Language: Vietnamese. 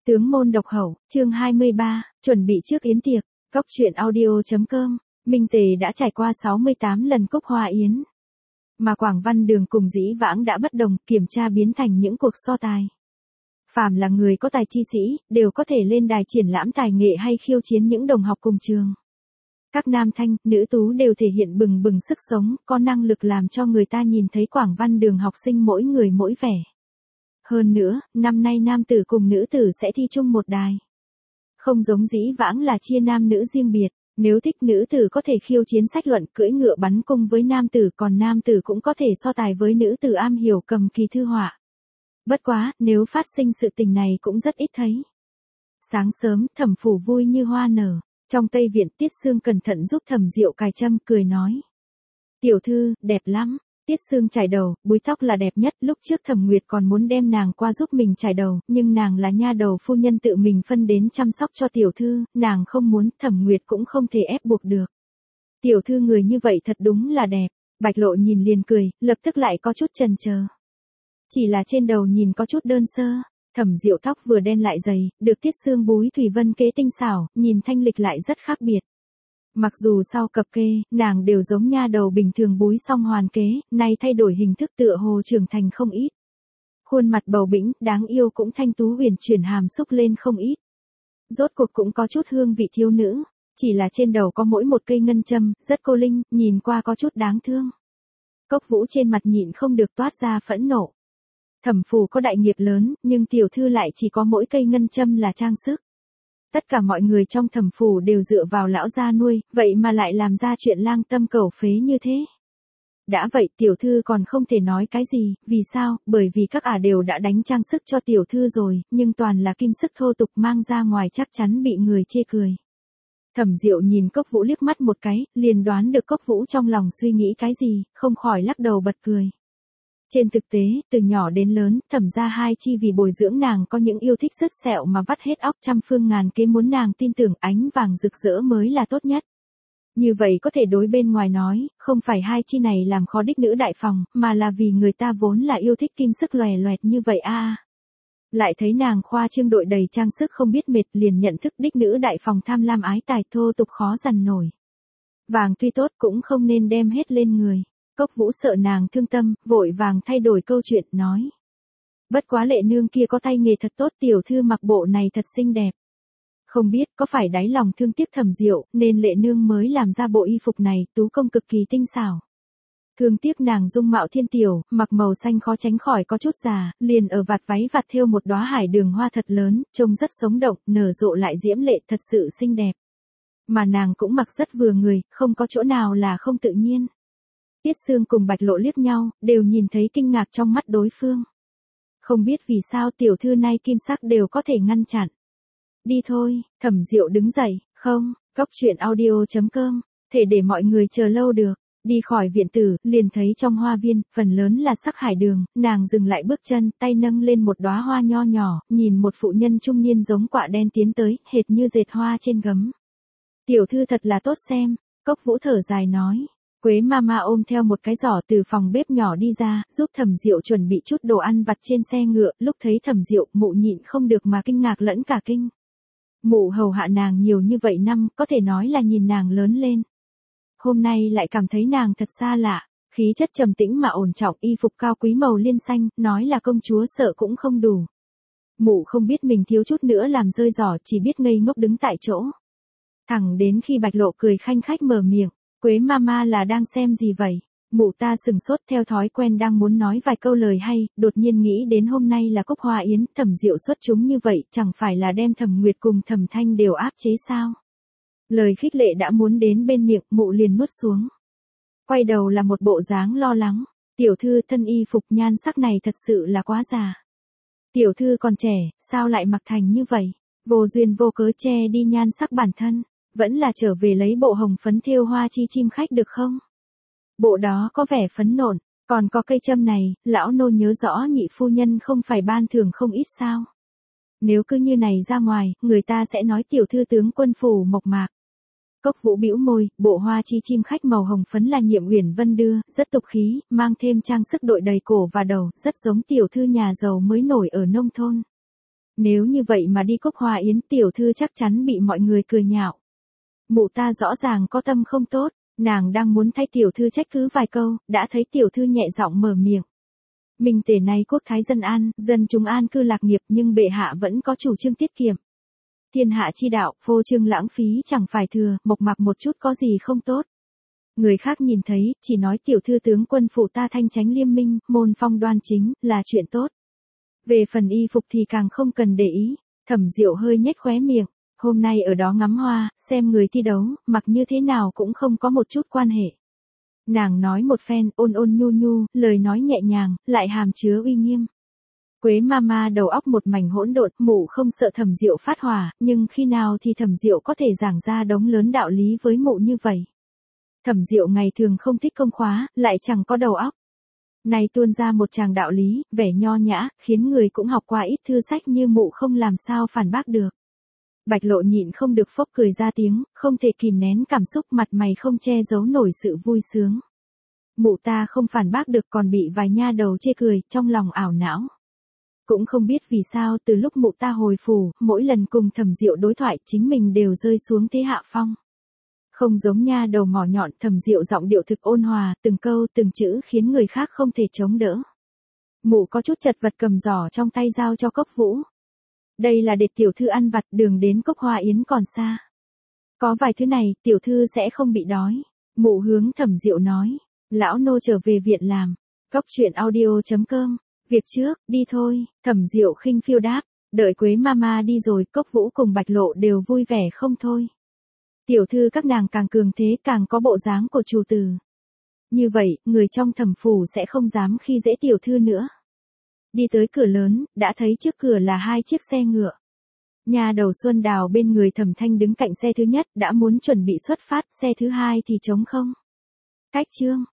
Tướng môn độc hậu, chương 23, chuẩn bị trước yến tiệc, Cóc truyện audio.com, Minh Tề đã trải qua 68 lần cúc hoa yến. Mà Quảng Văn Đường cùng Dĩ Vãng đã bất đồng, kiểm tra biến thành những cuộc so tài. Phàm là người có tài chi sĩ, đều có thể lên đài triển lãm tài nghệ hay khiêu chiến những đồng học cùng trường. Các nam thanh, nữ tú đều thể hiện bừng bừng sức sống, có năng lực làm cho người ta nhìn thấy Quảng Văn Đường học sinh mỗi người mỗi vẻ. Hơn nữa, năm nay nam tử cùng nữ tử sẽ thi chung một đài. Không giống Dĩ Vãng là chia nam nữ riêng biệt, nếu thích nữ tử có thể khiêu chiến sách luận cưỡi ngựa bắn cung với nam tử, còn nam tử cũng có thể so tài với nữ tử am hiểu cầm kỳ thư họa. Bất quá, nếu phát sinh sự tình này cũng rất ít thấy. Sáng sớm, Thẩm Phủ vui như hoa nở. Trong Tây Viện, Tiết Sương cẩn thận giúp Thẩm Diệu cài châm, cười nói: "Tiểu thư, đẹp lắm." Tiết Sương chải đầu, búi tóc là đẹp nhất, lúc trước Thẩm Nguyệt còn muốn đem nàng qua giúp mình chải đầu, nhưng nàng là nha đầu phu nhân tự mình phân đến chăm sóc cho tiểu thư, nàng không muốn, Thẩm Nguyệt cũng không thể ép buộc được. Tiểu thư người như vậy thật đúng là đẹp. Bạch Lộ nhìn liền cười, lập tức lại có chút chần chờ. Chỉ là trên đầu nhìn có chút đơn sơ. Thẩm Diệu tóc vừa đen lại dày, được Tiết Sương búi thủy vân kế tinh xảo, nhìn thanh lịch lại rất khác biệt. Mặc dù sau cập kê, nàng đều giống nha đầu bình thường búi xong hoàn kế, nay thay đổi hình thức tựa hồ trưởng thành không ít. Khuôn mặt bầu bĩnh, đáng yêu cũng thanh tú huyền chuyển hàm xúc lên không ít. Rốt cuộc cũng có chút hương vị thiếu nữ, chỉ là trên đầu có mỗi một cây ngân châm, rất cô linh, nhìn qua có chút đáng thương. Cốc Vũ trên mặt nhịn không được toát ra phẫn nộ. Thẩm Phủ có đại nghiệp lớn, nhưng tiểu thư lại chỉ có mỗi cây ngân châm là trang sức. Tất cả mọi người trong Thẩm Phủ đều dựa vào lão gia nuôi, vậy mà lại làm ra chuyện lang tâm cầu phế như thế. Đã vậy tiểu thư còn không thể nói cái gì, vì sao? Bởi vì các đều đã đánh trang sức cho tiểu thư rồi, nhưng toàn là kim sức thô tục, mang ra ngoài chắc chắn bị người chê cười. Thẩm Diệu nhìn Cốc Vũ liếc mắt một cái, liền đoán được Cốc Vũ trong lòng suy nghĩ cái gì, không khỏi lắc đầu bật cười. Trên thực tế, từ nhỏ đến lớn, Thẩm gia hai chi vì bồi dưỡng nàng có những yêu thích sứt sẹo mà vắt hết óc trăm phương ngàn kế muốn nàng tin tưởng ánh vàng rực rỡ mới là tốt nhất. Như vậy có thể đối bên ngoài nói, không phải hai chi này làm khó đích nữ đại phòng, mà là vì người ta vốn là yêu thích kim sức lòe loẹt như vậy a. Lại thấy nàng khoa trương đội đầy trang sức không biết mệt, liền nhận thức đích nữ đại phòng tham lam ái tài thô tục khó dằn nổi. Vàng tuy tốt cũng không nên đem hết lên người. Cốc Vũ sợ nàng thương tâm, vội vàng thay đổi câu chuyện, nói: "Bất quá Lệ nương kia có tay nghề thật tốt, tiểu thư mặc bộ này thật xinh đẹp. Không biết có phải đáy lòng thương tiếc Thẩm Diệu, nên Lệ nương mới làm ra bộ y phục này, tú công cực kỳ tinh xảo. Thương tiếc nàng dung mạo thiên tiểu, mặc màu xanh khó tránh khỏi có chút già, liền ở vạt váy vạt thêu một đóa hải đường hoa thật lớn, trông rất sống động, nở rộ lại diễm lệ, thật sự xinh đẹp. Mà nàng cũng mặc rất vừa người, không có chỗ nào là không tự nhiên." Tiết Sương cùng Bạch Lộ liếc nhau, đều nhìn thấy kinh ngạc trong mắt đối phương. Không biết vì sao tiểu thư nay kim sắc đều có thể ngăn chặn. "Đi thôi." Thẩm Diệu đứng dậy, "Không, Cóc truyện audio.com, thể để mọi người chờ lâu được." Đi khỏi viện tử, liền thấy trong hoa viên, phần lớn là sắc hải đường, nàng dừng lại bước chân, tay nâng lên một đóa hoa nho nhỏ, nhìn một phụ nhân trung niên giống quạ đen tiến tới, hệt như dệt hoa trên gấm. "Tiểu thư thật là tốt xem." Cốc Vũ thở dài nói. Quế Mama ôm theo một cái giỏ từ phòng bếp nhỏ đi ra, giúp Thẩm Diệu chuẩn bị chút đồ ăn vặt trên xe ngựa, lúc thấy Thẩm Diệu, mụ nhịn không được mà kinh ngạc lẫn cả kinh. Mụ hầu hạ nàng nhiều như vậy năm, có thể nói là nhìn nàng lớn lên. Hôm nay lại cảm thấy nàng thật xa lạ, khí chất trầm tĩnh mà ổn trọng, y phục cao quý màu liên xanh, nói là công chúa sợ cũng không đủ. Mụ không biết mình thiếu chút nữa làm rơi giỏ, chỉ biết ngây ngốc đứng tại chỗ. Thẳng đến khi Bạch Lộ cười khanh khách mở miệng: "Quế Mama là đang xem gì vậy?" Mụ ta sừng sốt, theo thói quen đang muốn nói vài câu lời hay, đột nhiên nghĩ đến hôm nay là cúc hoa yến, Thẩm Diệu xuất chúng như vậy, chẳng phải là đem Thẩm Nguyệt cùng Thẩm Thanh đều áp chế sao? Lời khích lệ đã muốn đến bên miệng, mụ liền nuốt xuống. Quay đầu là một bộ dáng lo lắng: "Tiểu thư, thân y phục nhan sắc này thật sự là quá già. Tiểu thư còn trẻ, sao lại mặc thành như vậy? Vô duyên vô cớ che đi nhan sắc bản thân. Vẫn là trở về lấy bộ hồng phấn thêu hoa chi chim khách được không? Bộ đó có vẻ phấn nộn, còn có cây châm này, lão nô nhớ rõ nhị phu nhân không phải ban thưởng không ít sao? Nếu cứ như này ra ngoài, người ta sẽ nói tiểu thư tướng quân phủ mộc mạc." Cốc Vũ bĩu môi, bộ hoa chi chim khách màu hồng phấn là Nhiệm Uyển Vân đưa, rất tục khí, mang thêm trang sức đội đầy cổ và đầu, rất giống tiểu thư nhà giàu mới nổi ở nông thôn. Nếu như vậy mà đi Cúc Hoa Yến tiểu thư chắc chắn bị mọi người cười nhạo. Mụ ta rõ ràng có tâm không tốt, nàng đang muốn thay tiểu thư trách cứ vài câu, đã thấy tiểu thư nhẹ giọng mở miệng. Minh tề này quốc thái dân an, dân chúng an cư lạc nghiệp nhưng bệ hạ vẫn có chủ trương tiết kiệm. Thiên hạ chi đạo, phô trương lãng phí chẳng phải thừa, mộc mạc một chút có gì không tốt. Người khác nhìn thấy, chỉ nói tiểu thư tướng quân phủ ta thanh chánh liêm minh, môn phong đoan chính, là chuyện tốt. Về phần y phục thì càng không cần để ý. Thẩm Diệu hơi nhếch khóe miệng, hôm nay ở đó ngắm hoa, xem người thi đấu, mặc như thế nào cũng không có một chút quan hệ. Nàng nói một phen, ôn ôn nhu nhu, lời nói nhẹ nhàng, lại hàm chứa uy nghiêm. Quế Mama đầu óc một mảnh hỗn độn, mụ không sợ Thẩm Diệu phát hỏa, nhưng khi nào thì Thẩm Diệu có thể giảng ra đống lớn đạo lý với mụ như vậy. Thẩm Diệu ngày thường không thích công khóa, lại chẳng có đầu óc. Này tuôn ra một tràng đạo lý, vẻ nho nhã, khiến người cũng học qua ít thư sách như mụ không làm sao phản bác được. Bạch Lộ nhịn không được phốc cười ra tiếng, không thể kìm nén cảm xúc, mặt mày không che giấu nổi sự vui sướng. Mụ ta không phản bác được còn bị vài nha đầu chê cười, trong lòng ảo não. Cũng không biết vì sao từ lúc mụ ta hồi phủ, mỗi lần cùng Thẩm Diệu đối thoại chính mình đều rơi xuống thế hạ phong. Không giống nha đầu mỏ nhọn, Thẩm Diệu giọng điệu thực ôn hòa, từng câu từng chữ khiến người khác không thể chống đỡ. Mụ có chút chật vật cầm giỏ trong tay giao cho Cốc Vũ. Đây là để tiểu thư ăn vặt, đường đến Cốc Hoa Yến còn xa. Có vài thứ này, tiểu thư sẽ không bị đói. Mụ hướng Thẩm Diệu nói. Lão nô trở về viện làm. Cốc truyện audio.com. Việc trước, đi thôi. Thẩm Diệu khinh phiêu đáp. Đợi Quế Mama đi rồi, Cốc Vũ cùng Bạch Lộ đều vui vẻ không thôi. Tiểu thư các nàng càng cường thế càng có bộ dáng của chủ tử. Như vậy, người trong Thẩm phủ sẽ không dám khi dễ tiểu thư nữa. Đi tới cửa lớn, đã thấy trước cửa là 2 chiếc xe ngựa. Nhà đầu Xuân Đào bên người Thẩm Thanh đứng cạnh xe thứ nhất, đã muốn chuẩn bị xuất phát, xe thứ 2 thì trống không. Cách chương.